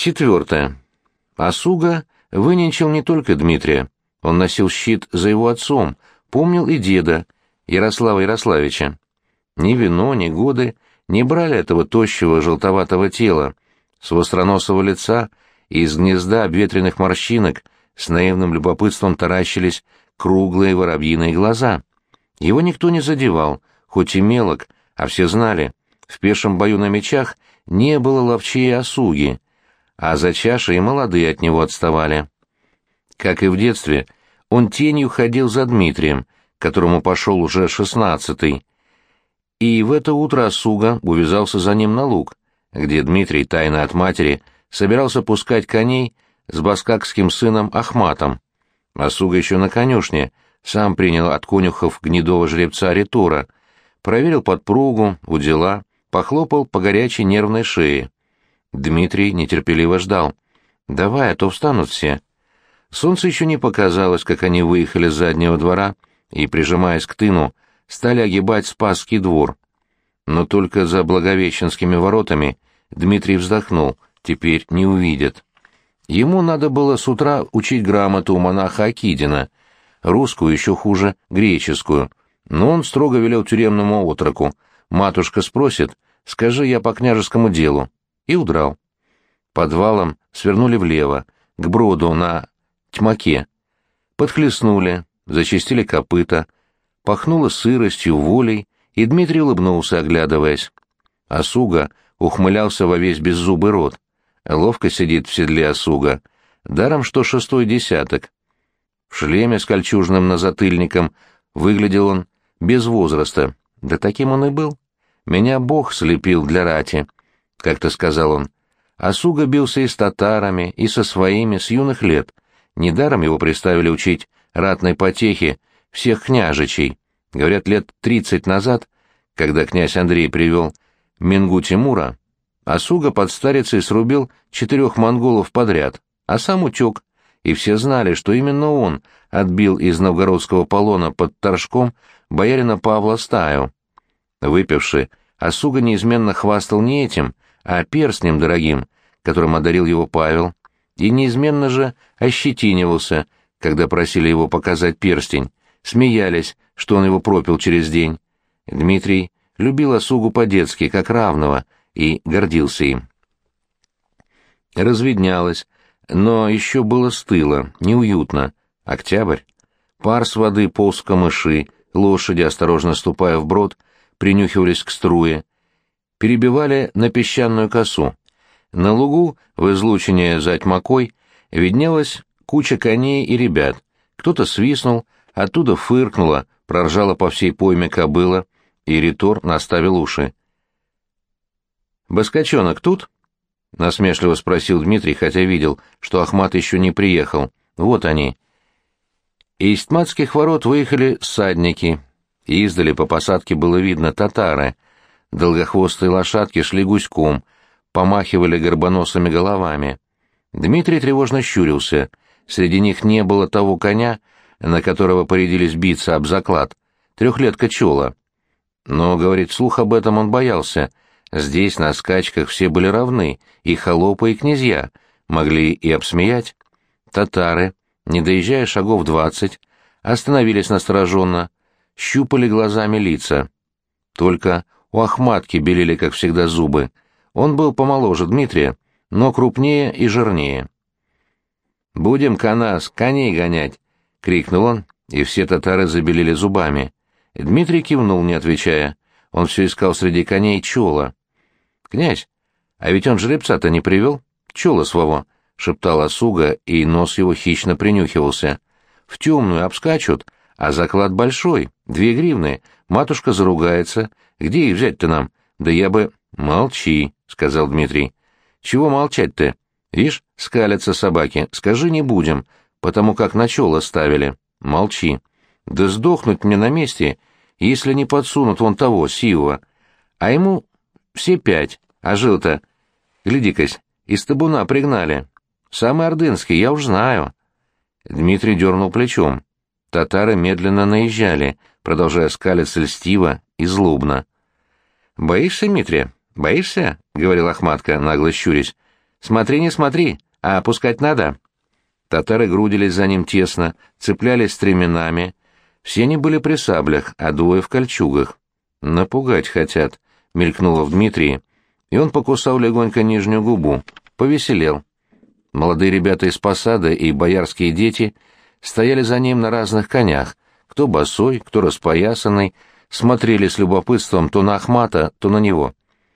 Четвертое. Осуга выненчил не только Дмитрия. Он носил щит за его отцом, помнил и деда, Ярослава Ярославича. Ни вино, ни годы не брали этого тощего желтоватого тела, с востроносого лица и из гнезда обветренных морщинок с наивным любопытством таращились круглые воробьиные глаза. Его никто не задевал, хоть и мелок, а все знали, в пешем бою на мечах не было ловчей осуги, а за чашей и молодые от него отставали. Как и в детстве, он тенью ходил за Дмитрием, которому пошел уже 16-й, и в это утро осуга увязался за ним на луг, где Дмитрий, тайно от матери, собирался пускать коней с баскакским сыном Ахматом. Осуга еще на конюшне сам принял от конюхов гнедого жеребца Ритора, проверил подпругу, удила, похлопал по горячей нервной шее. Дмитрий нетерпеливо ждал. «Давай, а то встанут все». Солнце еще не показалось, как они выехали с заднего двора и, прижимаясь к тыну, стали огибать Спасский двор. Но только за Благовещенскими воротами Дмитрий вздохнул, теперь не увидят. Ему надо было с утра учить грамоту у монаха Акидина, русскую еще хуже греческую, но он строго велел тюремному отроку: «Матушка спросит, скажи, я по княжескому делу», и удрал. Подвалом свернули влево, к броду на Тьмаке. Подхлестнули, зачистили копыта, пахнуло сыростью, волей, и Дмитрий улыбнулся, оглядываясь. Осуга ухмылялся во весь беззубый рот. Ловко сидит в седле осуга, даром что 6-й десяток. В шлеме с кольчужным назатыльником выглядел он без возраста, да таким он и был. «Меня Бог слепил для рати», — как-то сказал он. Осуга бился и с татарами, и со своими с юных лет. Недаром его приставили учить ратной потехе всех княжичей. Говорят, лет 30 назад, когда князь Андрей привел Менгу Тимура, Осуга под старицей срубил 4 монголов подряд, а сам утек, и все знали, что именно он отбил из новгородского полона под Торжком боярина Павла Стаю. Выпивши, Осуга неизменно хвастал не этим, а перстнем дорогим, которым одарил его Павел, и неизменно же ощетинивался, когда просили его показать перстень, смеялись, что он его пропил через день. Дмитрий любил Осугу по-детски, как равного, и гордился им. Разведнялось, но еще было стыло, неуютно. Октябрь. Пар с воды полз в камыши, лошади, осторожно ступая вброд, принюхивались к струе, перебивали на песчаную косу. На лугу, в излучине за Тьмакой, виднелась куча коней и ребят. Кто-то свистнул, оттуда фыркнула, проржала по всей пойме кобыла, и Ритор наставил уши. «Баскачонок тут?» — насмешливо спросил Дмитрий, хотя видел, что Ахмат еще не приехал. Вот они. Из Тматских ворот выехали всадники. Издали по посадке было видно татары. Долгохвостые лошадки шли гуськом, помахивали горбоносыми головами. Дмитрий тревожно щурился. Среди них не было того коня, на которого порядились биться об заклад, 3-летка Чола. Но, говорит, вслух об этом он боялся. Здесь на скачках все были равны, и холопы, и князья, могли и обсмеять. Татары, не доезжая шагов 20, остановились настороженно, щупали глазами лица. Только у Ахматки белели, как всегда, зубы. Он был помоложе Дмитрия, но крупнее и жирнее. «Будем, Канас, коней гонять!» — крикнул он, и все татары забелели зубами. Дмитрий кивнул, не отвечая. Он все искал среди коней Чола. «Князь, а ведь он жеребца-то не привел? Чола своего!» — шептал Осуга, и нос его хищно принюхивался. «В темную обскачут, а заклад большой, 2 гривны. Матушка заругается. Где их взять-то нам? Да я бы...» «Молчи», — сказал Дмитрий. «Чего молчать-то? Вишь, скалятся собаки. Скажи, не будем, потому как на Чола ставили. Молчи. Да сдохнуть мне на месте, если не подсунут вон того, сивого. А ему все 5, а жил-то, гляди-кась, из табуна пригнали. Самый ордынский, я уж знаю». Дмитрий дернул плечом. Татары медленно наезжали, продолжая скалиться льстиво и злобно. «Боишься, Митрия? Боишься?» — говорил Ахматка, нагло щурясь. Смотри, не смотри, а опускать надо». Татары грудились за ним тесно, цеплялись стременами. Все они были при саблях, а двое в кольчугах. «Напугать хотят», — мелькнуло в Дмитрии, и он покусал легонько нижнюю губу, повеселел. Молодые ребята из посада и боярские дети стояли за ним на разных конях, кто босой, кто распоясанный, смотрели с любопытством то на Ахмата, то на него.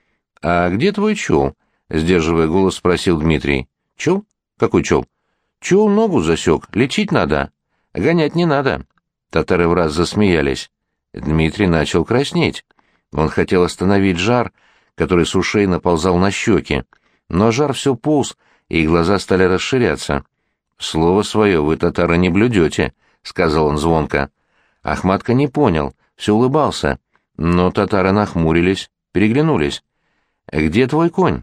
«А где твой чул?» — сдерживая голос, спросил Дмитрий. «Чул? Какой чул?» «Чул ногу засек, лечить надо. Гонять не надо». Татары враз засмеялись. Дмитрий начал краснеть. Он хотел остановить жар, который с ушей наползал на щеки, но жар все полз, и глаза стали расширяться. «Слово свое вы, татары, не блюдете», — сказал он звонко. Ахматка не понял, все улыбался, но татары нахмурились, переглянулись. «Где твой конь?»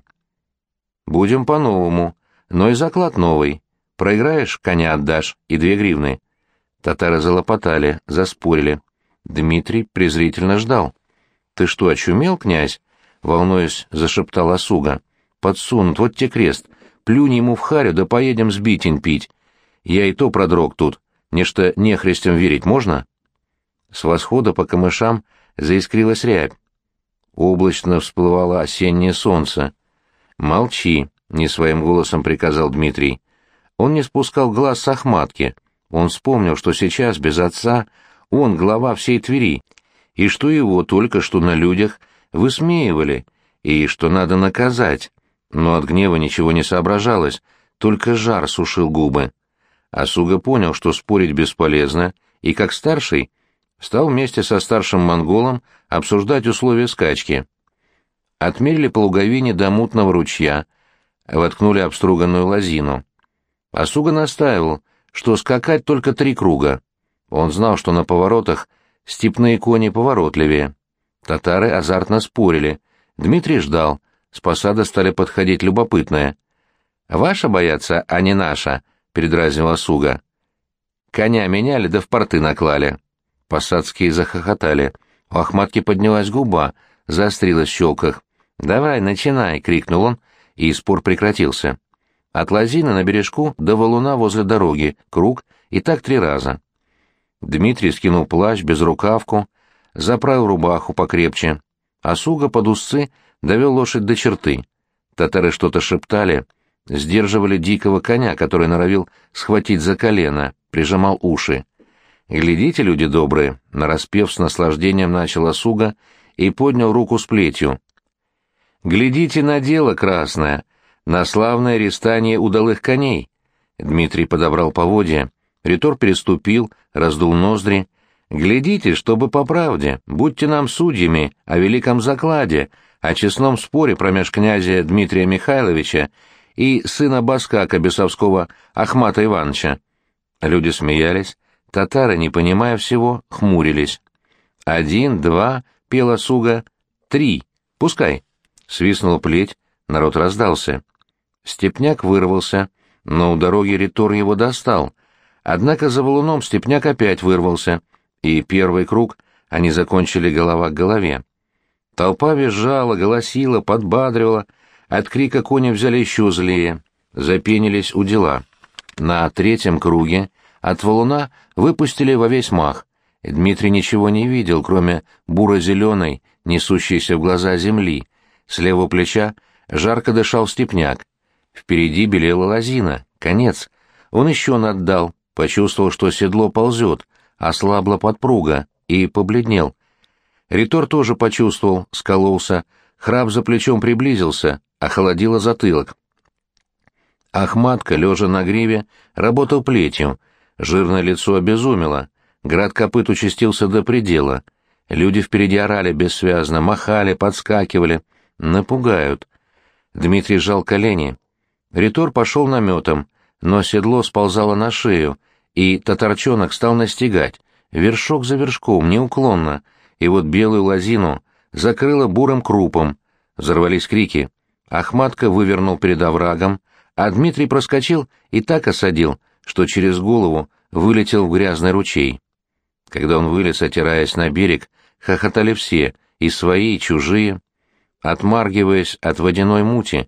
«Будем по-новому, но и заклад новый. Проиграешь — коня отдашь, и 2 гривны». Татары залопотали, заспорили. Дмитрий презрительно ждал. «Ты что, очумел, князь?» — волнуясь, зашептал Осуга. «Подсунут, вот те крест. Плюнь ему в харю, да поедем сбитень пить. Я и то продрог тут. Нечто нехристям верить можно?» С восхода по камышам заискрилась рябь. Облачно всплывало осеннее солнце. «Молчи», — не своим голосом приказал Дмитрий. Он не спускал глаз с Ахматки. Он вспомнил, что сейчас, без отца, он глава всей Твери, и что его только что на людях высмеивали, и что надо наказать. Но от гнева ничего не соображалось, только жар сушил губы. Осуга понял, что спорить бесполезно, и, как старший, стал вместе со старшим монголом обсуждать условия скачки. Отмерили по луговине до мутного ручья, воткнули обструганную лозину. Осуга настаивал, что скакать только 3 круга. Он знал, что на поворотах степные кони поворотливее. Татары азартно спорили. Дмитрий ждал. С посада стали подходить любопытные. «Ваша боятся, а не наша», — передразнил Осуга. «Коня меняли, да в порты наклали». Посадские захохотали. У Ахматки поднялась губа, заострилась в щелках. «Давай, начинай!» — крикнул он, и спор прекратился. От лозины на бережку до валуна возле дороги, круг, и так 3 раза. Дмитрий скинул плащ, безрукавку, заправил рубаху покрепче. Осуга под узцы довел лошадь до черты. Татары что-то шептали, сдерживали дикого коня, который норовил схватить за колено, прижимал уши. «Глядите, люди добрые!» — нараспев с наслаждением начал Осуга и поднял руку с плетью. «Глядите на дело красное, на славное рестание удалых коней!» Дмитрий подобрал поводья, ритор переступил, раздул ноздри. «Глядите, чтобы по правде, будьте нам судьями о великом закладе, о честном споре промеж князя Дмитрия Михайловича и сына Баскака бесовского Ахмата Ивановича». Люди смеялись, татары, не понимая всего, хмурились. 1, 2, — пел Осуга, — 3, пускай. Свистнула плеть, народ раздался. Степняк вырвался, но у дороги ритор его достал. Однако за валуном степняк опять вырвался, и первый круг они закончили голова к голове. Толпа визжала, голосила, подбадривала, от крика кони взяли еще злее, запенились удила. На 3-м круге от валуна выпустили во весь мах. Дмитрий ничего не видел, кроме буро-зеленой, несущейся в глаза земли. С левого плеча жарко дышал степняк. Впереди белела лозина, конец. Он еще наддал, почувствовал, что седло ползет, ослабла подпруга, и побледнел. Ритор тоже почувствовал, скололся, храп за плечом приблизился, охолодило затылок. Ахматка, лежа на гриве, работал плетью, жирное лицо обезумело, град копыт участился до предела. Люди впереди орали бессвязно, махали, подскакивали. Напугают. Дмитрий сжал колени. Ритор пошел наметом, но седло сползало на шею, и татарчонок стал настигать, вершок за вершком, неуклонно, и вот белую лозину закрыло бурым крупом. Взорвались крики. Ахматка вывернул перед оврагом, а Дмитрий проскочил и так осадил, что через голову вылетел в грязный ручей. Когда он вылез, отираясь на берег, хохотали все, и свои, и чужие. Отмаргиваясь от водяной мути,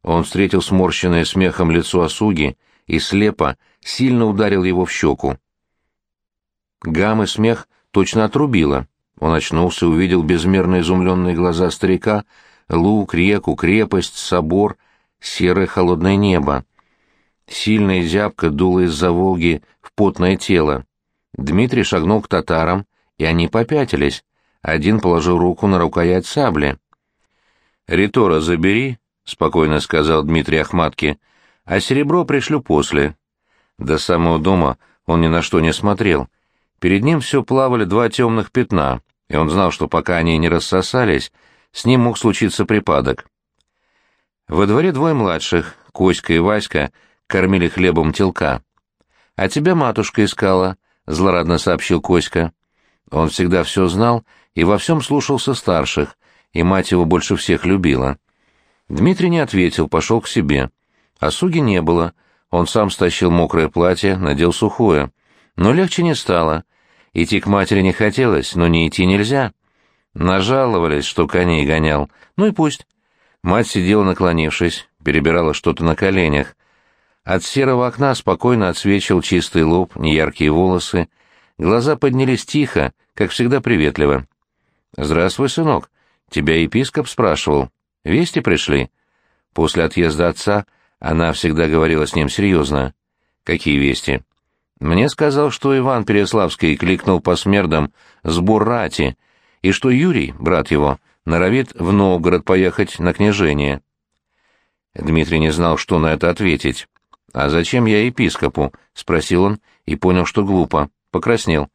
Он встретил сморщенное смехом лицо Асуги и слепо, сильно ударил его в щеку. Гам и смех точно отрубило. Он очнулся и увидел безмерно изумленные глаза старика, луг, реку, крепость, собор, серое холодное небо. Сильная зябка дула из-за Волги в потное тело. Дмитрий шагнул к татарам, и они попятились. Один положил руку на рукоять сабли. «Ритора забери», — спокойно сказал Дмитрий Ахматке, — «а серебро пришлю после». До самого дома он ни на что не смотрел. Перед ним все плавали два темных пятна, и он знал, что пока они не рассосались, с ним мог случиться припадок. Во дворе двое младших, Коська и Васька, кормили хлебом телка. «А тебя матушка искала», — злорадно сообщил Коська. Он всегда все знал и во всем слушался старших, и мать его больше всех любила. Дмитрий не ответил, пошел к себе. Асуги не было. Он сам стащил мокрое платье, надел сухое. Но легче не стало. Идти к матери не хотелось, но не идти нельзя. Нажаловались, что коней гонял. Ну и пусть. Мать сидела наклонившись, перебирала что-то на коленях. От серого окна спокойно отсвечивал чистый лоб, неяркие волосы. Глаза поднялись тихо, как всегда приветливо. «Здравствуй, сынок. Тебя епископ спрашивал. Вести пришли?» После отъезда отца она всегда говорила с ним серьезно. «Какие вести?» «Мне сказал, что Иван Переславский кликнул по смердам сбор рати, и что Юрий, брат его, норовит в Новгород поехать на княжение». Дмитрий не знал, что на это ответить. «А зачем я епископу?» — спросил он и понял, что глупо. Покраснел.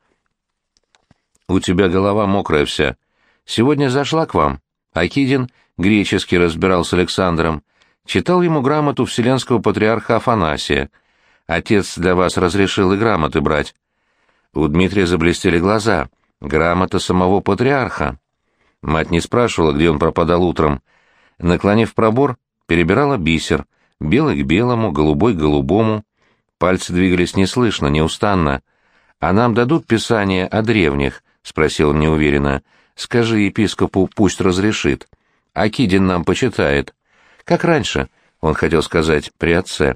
«У тебя голова мокрая вся. Сегодня зашла к вам. Акидин греческий разбирал с Александром. Читал ему грамоту вселенского патриарха Афанасия. Отец для вас разрешил и грамоты брать». У Дмитрия заблестели глаза. Грамота самого патриарха. Мать не спрашивала, где он пропадал утром. Наклонив пробор, перебирала бисер. Белый к белому, голубой к голубому. Пальцы двигались неслышно, неустанно. «А нам дадут писание о древних?» — спросил он неуверенно. «Скажи епископу, пусть разрешит. Акидин нам почитает. Как раньше», — он хотел сказать, при отце.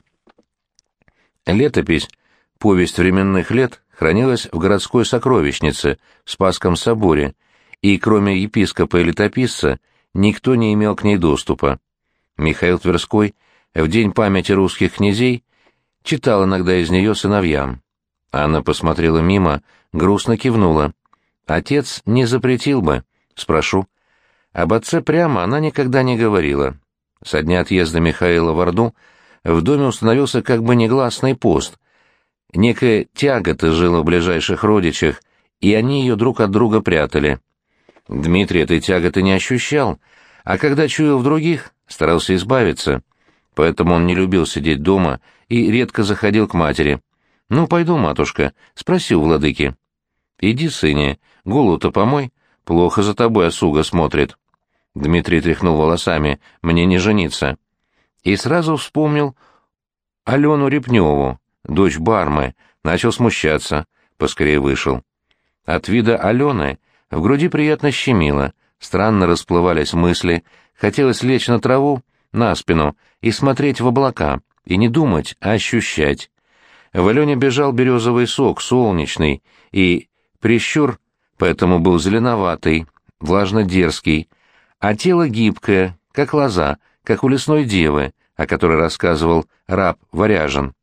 Летопись, повесть временных лет, хранилась в городской сокровищнице в Спасском соборе, и кроме епископа и летописца никто не имел к ней доступа. Михаил Тверской в день памяти русских князей читал иногда из нее сыновьям. Анна посмотрела мимо, грустно кивнула. «Отец не запретил бы. Спрошу». Об отце прямо она никогда не говорила. Со дня отъезда Михаила в Орду в доме установился как бы негласный пост. Некая тягота жила в ближайших родичах, и они ее друг от друга прятали. Дмитрий этой тяготы не ощущал, а когда чуял в других, старался избавиться. Поэтому он не любил сидеть дома и редко заходил к матери. «Ну, пойду, матушка, спроси у владыки». «Иди, сыне, голову-то помой, плохо за тобой Асуга смотрит». Дмитрий тряхнул волосами, «Мне не жениться». И сразу вспомнил Алену Репневу, дочь Бармы, начал смущаться, поскорее вышел. От вида Алены в груди приятно щемило, странно расплывались мысли, хотелось лечь на траву, на спину, и смотреть в облака, и не думать, а ощущать. В Алене бежал березовый сок, солнечный, и прищур поэтому был зеленоватый, влажно-дерзкий, а тело гибкое, как лоза, как у лесной девы, о которой рассказывал раб Варяжин.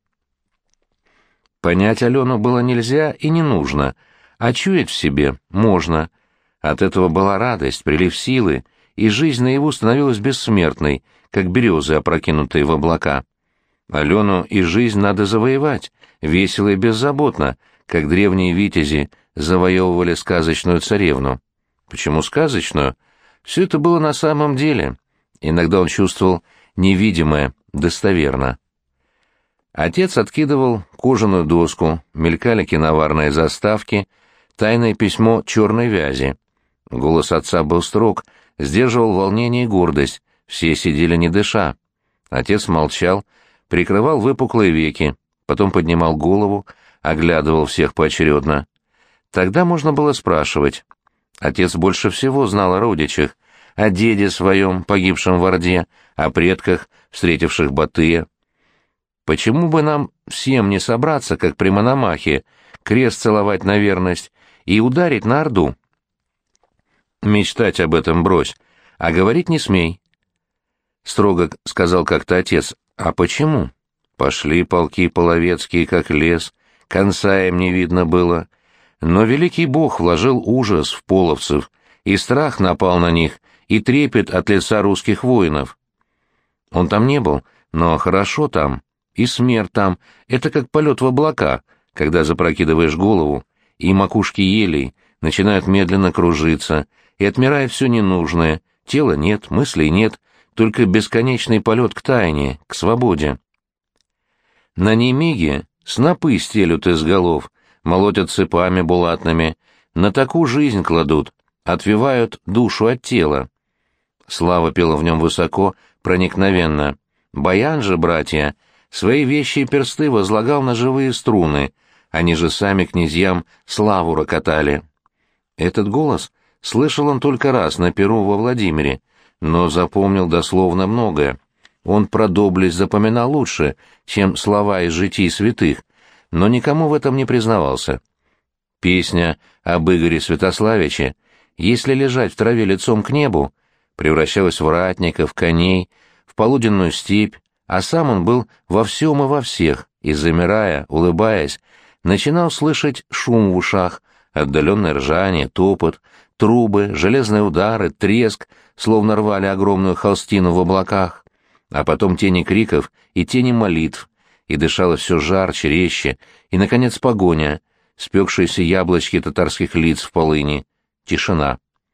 Понять Алену было нельзя и не нужно, а чуять в себе можно. От этого была радость, прилив силы, и жизнь наяву становилась бессмертной, как березы, опрокинутые в облака. Алену и жизнь надо завоевать, весело и беззаботно, как древние витязи завоевывали сказочную царевну. Почему сказочную? Все это было на самом деле. Иногда он чувствовал невидимое, достоверно. Отец откидывал кожаную доску, мелькали киноварные заставки, тайное письмо черной вязи. Голос отца был строг, сдерживал волнение и гордость, все сидели не дыша. Отец молчал, прикрывал выпуклые веки, потом поднимал голову, оглядывал всех поочередно. Тогда можно было спрашивать. Отец больше всего знал о родичах, о деде своем, погибшем в Орде, о предках, встретивших Батыя. Почему бы нам всем не собраться, как при Мономахе, крест целовать на верность и ударить на Орду? Мечтать об этом брось, а говорить не смей. Строго сказал как-то отец. А почему? Пошли полки половецкие, как лес, конца им не видно было. Но великий Бог вложил ужас в половцев, и страх напал на них, и трепет от лица русских воинов. Он там не был, но хорошо там. И смерть там — это как полет в облака, когда запрокидываешь голову, и макушки елей начинают медленно кружиться, и отмирает все ненужное, тела нет, мыслей нет, только бесконечный полет к тайне, к свободе. На Немиге снопы стелют из голов, молотят цепами булатными, на такую жизнь кладут, отвивают душу от тела. Слава пела в нем высоко, проникновенно. Баян же, братья, свои вещи и персты возлагал на живые струны, они же сами князьям славу рокотали. Этот голос слышал он только раз на перу во Владимире, но запомнил дословно многое. Он про доблесть запоминал лучше, чем слова из житий святых, но никому в этом не признавался. Песня об Игоре Святославиче, если лежать в траве лицом к небу, превращалась в ратников, коней, в полуденную степь, а сам он был во всем и во всех, и, замирая, улыбаясь, начинал слышать шум в ушах, отдаленное ржание, топот, трубы, железные удары, треск, словно рвали огромную холстину в облаках, а потом тени криков и тени молитв, и дышало все жарче, резче, и, наконец, погоня, спекшиеся яблочки татарских лиц в полыни, тишина.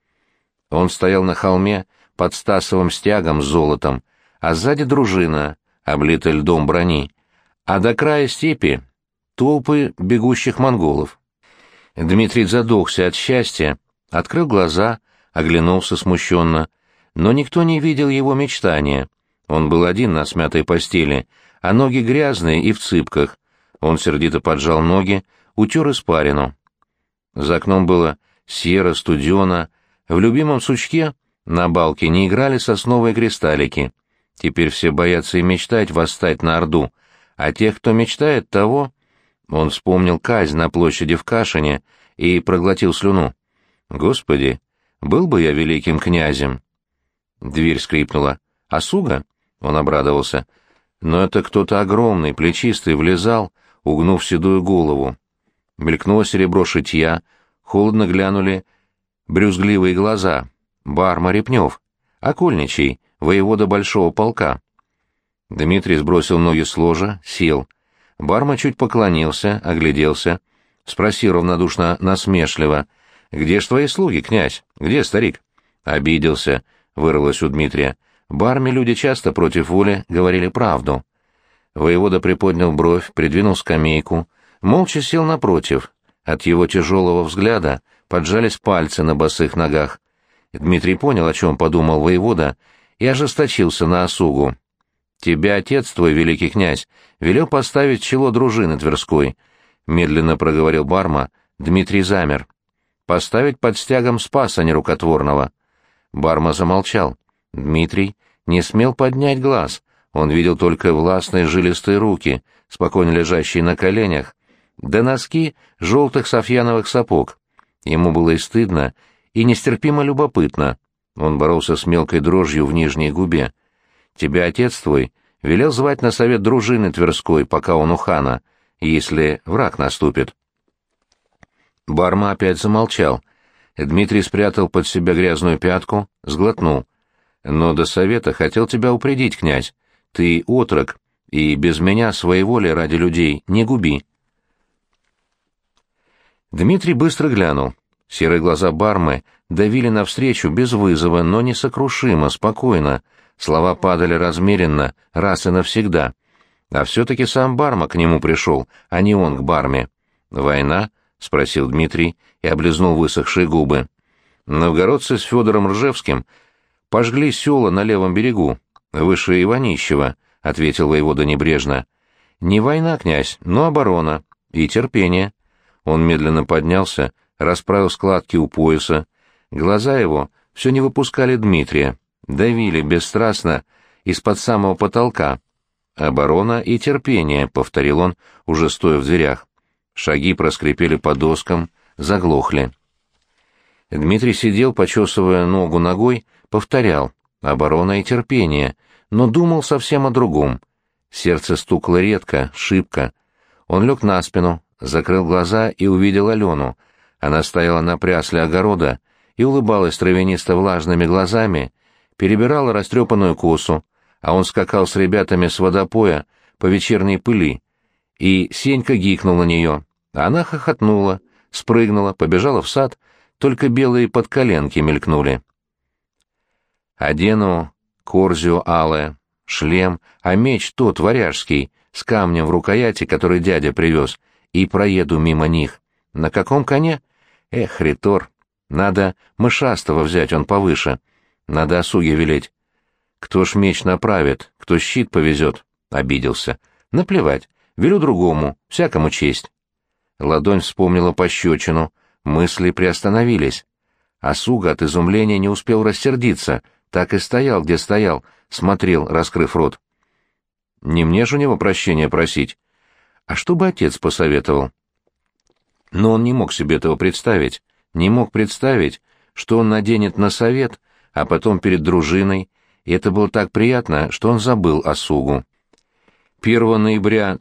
Он стоял на холме под Стасовым стягом с золотом, а сзади дружина, облитая льдом брони, а до края степи толпы бегущих монголов. Дмитрий задохся от счастья, открыл глаза, оглянулся смущенно, но никто не видел его мечтания. Он был один на смятой постели, а ноги грязные и в цыпках. Он сердито поджал ноги, утер испарину. За окном было серо, студено, в любимом сучке на балке не играли сосновые кристаллики. Теперь все боятся и мечтать восстать на Орду, а тех, кто мечтает, того... Он вспомнил казнь на площади в Кашине и проглотил слюну. «Господи, был бы я великим князем!» Дверь скрипнула. «А Суга?» — он обрадовался. Но это кто-то огромный, плечистый, влезал, угнув седую голову. Мелькнуло серебро шитья, холодно глянули брюзгливые глаза. Барма Репнев, окольничий, воевода большого полка. Дмитрий сбросил ноги с ложа, сел. Барма чуть поклонился, огляделся, спросил равнодушно насмешливо: «Где ж твои слуги, князь? Где старик?» «Обиделся», — вырвалось у Дмитрия. «Барме люди часто против воли говорили правду». Воевода приподнял бровь, придвинул скамейку, молча сел напротив. От его тяжелого взгляда поджались пальцы на босых ногах. Дмитрий понял, о чем подумал воевода, и ожесточился на осугу. «Тебя отец твой, великий князь, велел поставить чело дружины Тверской», — медленно проговорил Барма. Дмитрий замер. «Поставить под стягом Спаса нерукотворного». Барма замолчал. Дмитрий не смел поднять глаз. Он видел только властные жилистые руки, спокойно лежащие на коленях, да носки желтых софьяновых сапог. Ему было и стыдно, и нестерпимо любопытно. Он боролся с мелкой дрожью в нижней губе. «Тебя отец твой велел звать на совет дружины Тверской, пока он у хана, если враг наступит». Барма опять замолчал. Дмитрий спрятал под себя грязную пятку, сглотнул. «Но до совета хотел тебя упредить, князь. Ты отрок, и без меня своеволие ради людей не губи». Дмитрий быстро глянул. Серые глаза Бармы давили навстречу без вызова, но несокрушимо, спокойно. Слова падали размеренно, раз и навсегда. А все-таки сам Барма к нему пришел, а не он к Барме. «Война?» — спросил Дмитрий и облизнул высохшие губы. «Новгородцы с Федором Ржевским пожгли села на левом берегу, выше Иванищева», — ответил воевода небрежно. «Не война, князь, но оборона и терпение». Он медленно поднялся, расправил складки у пояса. Глаза его все не выпускали Дмитрия, давили бесстрастно из-под самого потолка. «Оборона и терпение», — повторил он, уже стоя в дверях. Шаги проскрипели по доскам, заглохли. Дмитрий сидел, почесывая ногу ногой, повторял «оборона и терпение», но думал совсем о другом. Сердце стукало редко, шибко. Он лег на спину, закрыл глаза и увидел Алену. Она стояла на прясле огорода и улыбалась травянисто-влажными глазами, перебирала растрепанную косу, а он скакал с ребятами с водопоя по вечерней пыли, и Сенька гикнул на нее. Она хохотнула, спрыгнула, побежала в сад, только белые подколенки мелькнули. Одену корзию алое, шлем, а меч тот варяжский, с камнем в рукояти, который дядя привез, и проеду мимо них. На каком коне? Эх, Ритор, надо мышастого взять, он повыше. Надо осуге велеть. Кто ж меч направит, кто щит повезет? Обиделся. Наплевать, велю другому, всякому честь. Ладонь вспомнила пощечину, мысли приостановились. Осуга от изумления не успел рассердиться, так и стоял, где стоял, смотрел, раскрыв рот. Не мне же у него прощения просить. А что бы отец посоветовал? Но он не мог себе этого представить, не мог представить, что он наденет на совет, а потом перед дружиной, и это было так приятно, что он забыл осугу. 1 ноября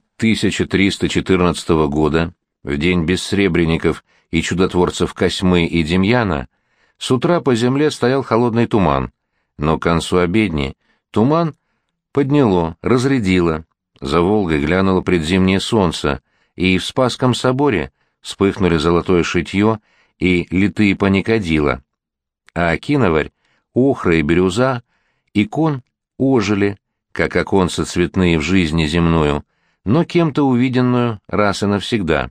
1314 года, в день бессребренников и чудотворцев Косьмы и Демьяна, с утра по земле стоял холодный туман, но к концу обедни туман подняло, разрядило, за Волгой глянуло предзимнее солнце, и в Спасском соборе вспыхнули золотое шитье и литые паникадила, а киноварь, охра и бирюза, икон ожили, как оконца цветные в жизни земную, но кем-то увиденную раз и навсегда.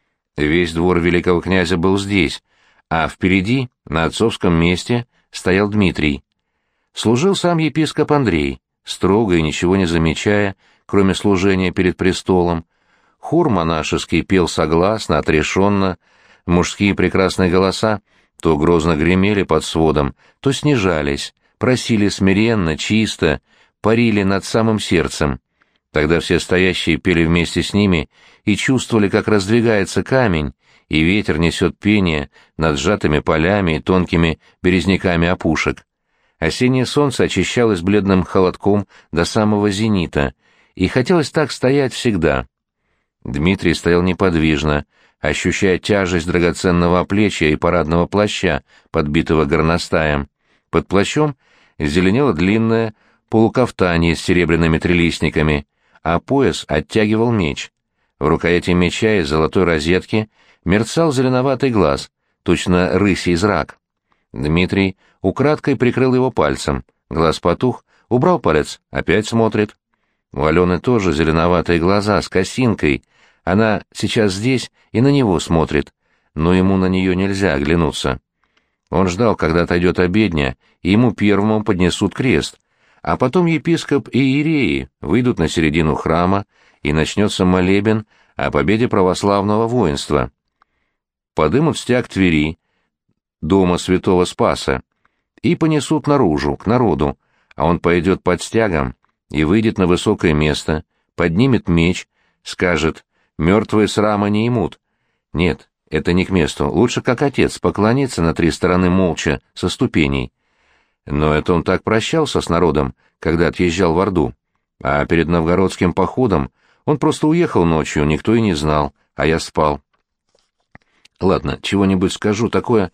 Весь двор великого князя был здесь, а впереди, на отцовском месте, стоял Дмитрий. Служил сам епископ Андрей, строго и ничего не замечая, кроме служения перед престолом. Хор монашеский пел согласно, отрешенно, мужские прекрасные голоса то грозно гремели под сводом, то снижались, просили смиренно, чисто, парили над самым сердцем. Тогда все стоящие пели вместе с ними и чувствовали, как раздвигается камень, и ветер несет пение над сжатыми полями и тонкими березняками опушек. Осеннее солнце очищалось бледным холодком до самого зенита, и хотелось так стоять всегда. Дмитрий стоял неподвижно, ощущая тяжесть драгоценного оплечья и парадного плаща, подбитого горностаем. Под плащом зеленело длинное полукафтанье с серебряными трилистниками, а пояс оттягивал меч. В рукояти меча из золотой розетки мерцал зеленоватый глаз, точно рысий зрак. Дмитрий украдкой прикрыл его пальцем, глаз потух, убрал палец, опять смотрит. У Алены тоже зеленоватые глаза с косинкой, она сейчас здесь и на него смотрит, но ему на нее нельзя оглянуться. Он ждал, когда отойдет обедня, и ему первому поднесут крест, а потом епископ и иереи выйдут на середину храма, и начнется молебен о победе православного воинства. Подымут стяг Твери, дома святого Спаса, и понесут наружу, к народу, а он пойдет под стягом и выйдет на высокое место, поднимет меч, скажет: «Мертвые срама не имут». Нет, это не к месту, лучше как отец поклониться на 3 стороны молча, со ступеней. Но это он так прощался с народом, когда отъезжал в Орду, а перед новгородским походом он просто уехал ночью, никто и не знал, а я спал. Ладно, чего-нибудь скажу, такое...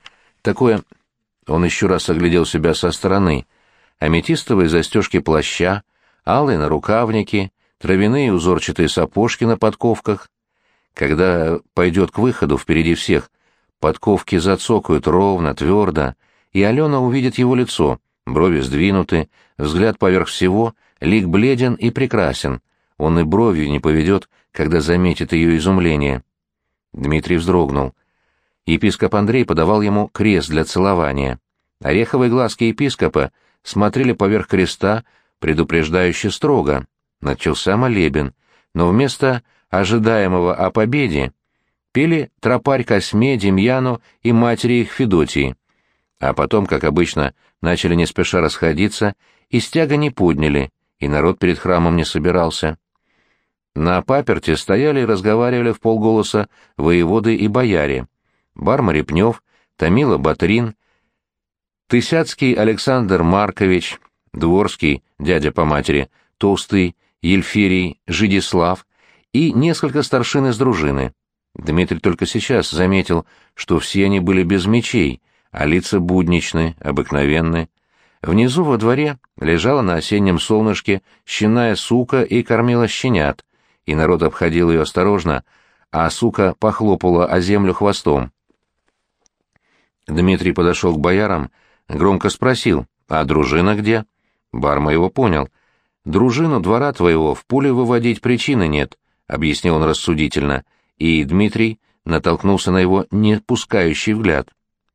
Он еще раз оглядел себя со стороны. Аметистовые застежки плаща, алые нарукавники, травяные узорчатые сапожки на подковках. Когда пойдет к выходу впереди всех, подковки зацокают ровно, твердо, и Алена увидит его лицо, брови сдвинуты, взгляд поверх всего, лик бледен и прекрасен. Он и бровью не поведет, когда заметит ее изумление. Дмитрий вздрогнул. Епископ Андрей подавал ему крест для целования. Ореховые глазки епископа смотрели поверх креста, предупреждающе строго. Начался молебен, но вместо ожидаемого о победе пели тропарь Косьме, Демьяну и матери их Федотии. А потом, как обычно, начали не спеша расходиться, и стяга не подняли, и народ перед храмом не собирался. На паперти стояли и разговаривали вполголоса воеводы и бояре. Барма Репнев, Томила Батрин, Тысяцкий Александр Маркович, Дворский, дядя по матери, Толстый, Ельферий, Жидислав и несколько старшин из дружины. Дмитрий только сейчас заметил, что все они были без мечей, а лица будничны, обыкновенны. Внизу во дворе лежала на осеннем солнышке щенная сука и кормила щенят, и народ обходил ее осторожно, а сука похлопала о землю хвостом. Дмитрий подошел к боярам, громко спросил: «А дружина где?» Барма его понял. «Дружину двора твоего в поле выводить причины нет», — объяснил он рассудительно, и Дмитрий натолкнулся на его непускающий взгляд.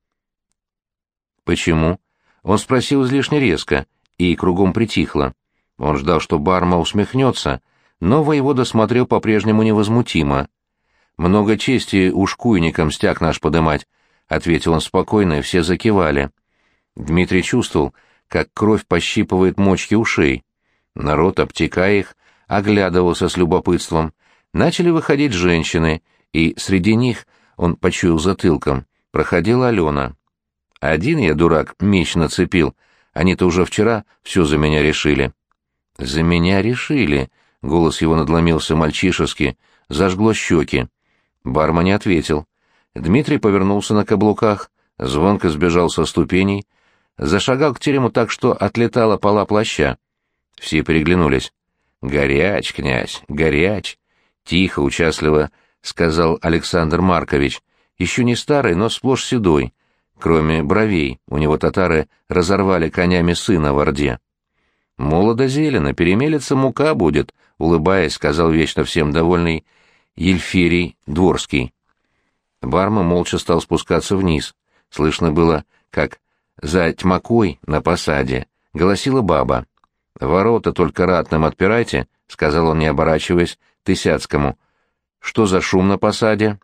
«Почему?» Он спросил излишне резко, и кругом притихло. Он ждал, что Барма усмехнется, но воевода смотрел по-прежнему невозмутимо. «Много чести ушкуйникам стяг наш подымать», — ответил он спокойно, и все закивали. Дмитрий чувствовал, как кровь пощипывает мочки ушей. Народ, обтекая их, оглядывался с любопытством. Начали выходить женщины, и среди них, он почуял затылком, проходила Алена. «Один я, дурак, меч нацепил. Они-то уже вчера все за меня решили». «За меня решили», — голос его надломился мальчишески, зажгло щеки. Барма не ответил. Дмитрий повернулся на каблуках, звонко сбежал со ступеней, зашагал к терему так, что отлетала пола плаща. Все переглянулись. «Горяч, князь, горяч!» — тихо, участливо сказал Александр Маркович, еще не старый, но сплошь седой. Кроме бровей, у него татары разорвали конями сына в Орде. «Молодо-зелено, перемелется мука будет», — улыбаясь, сказал вечно всем довольный Ельферий Дворский. Барма молча стал спускаться вниз. Слышно было, как за тьмакой на посаде голосила баба. «Ворота только ратным отпирайте», — сказал он, не оборачиваясь, Тысяцкому. «Что за шум на посаде?»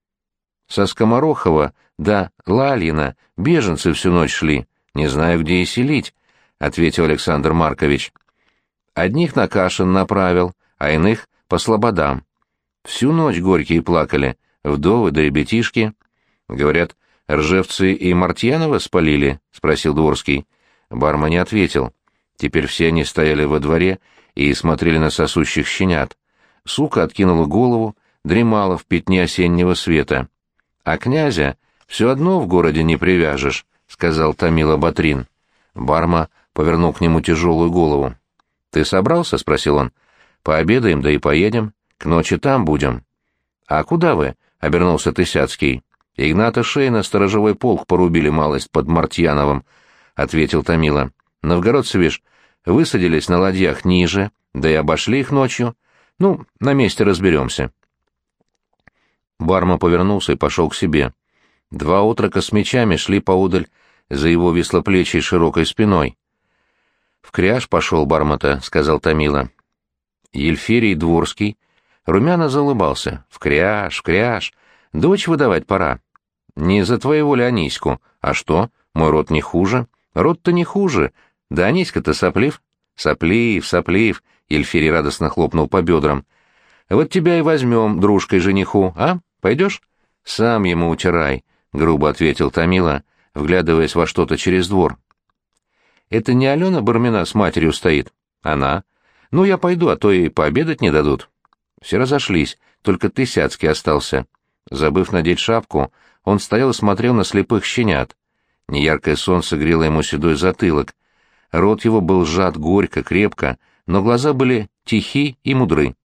«Со Скоморохова да Лальина беженцы всю ночь шли, не знаю, где и селить», — ответил Александр Маркович. «Одних на Кашин направил, а иных — по слободам. Всю ночь горькие плакали, вдовы да ребятишки. Говорят, Ржевцы и Мартьянова спалили?» — спросил Дворский. Барма не ответил. Теперь все они стояли во дворе и смотрели на сосущих щенят. Сука откинула голову, дремала в пятне осеннего света. «А князя все одно в городе не привяжешь», — сказал Томила Батрин. Барма повернул к нему тяжелую голову. «Ты собрался?» — спросил он. «Пообедаем, да и поедем. К ночи там будем». «А куда вы?» — обернулся Тысяцкий. «Игната Шейна сторожевой полк порубили малость под Мартьяновым», — ответил Томила. «Новгородцы, вишь, высадились на ладьях ниже, да и обошли их ночью. Ну, на месте разберемся». Барма повернулся и пошел к себе. Два отрока с мечами шли поодаль за его вислоплечей широкой спиной. «В кряж пошел Барма-то», — сказал Томила. Ельферий Дворский румяно заулыбался. «В кряж, в кряж. Дочь выдавать пора». «Не за твоего ли Аниську? А что? Мой род не хуже». «Род-то не хуже. Да Аниська-то соплив». «Соплив, соплив», — Ельферий радостно хлопнул по бедрам. «Вот тебя и возьмем дружкой-жениху, а? Пойдешь?» «Сам ему утирай», — грубо ответил Томила, вглядываясь во что-то через двор. «Это не Алена Бармина с матерью стоит?» «Она». «Ну, я пойду, а то и пообедать не дадут». Все разошлись, только Тысяцкий остался. Забыв надеть шапку, он стоял и смотрел на слепых щенят. Неяркое солнце грело ему седой затылок. Рот его был сжат горько, крепко, но глаза были тихи и мудры.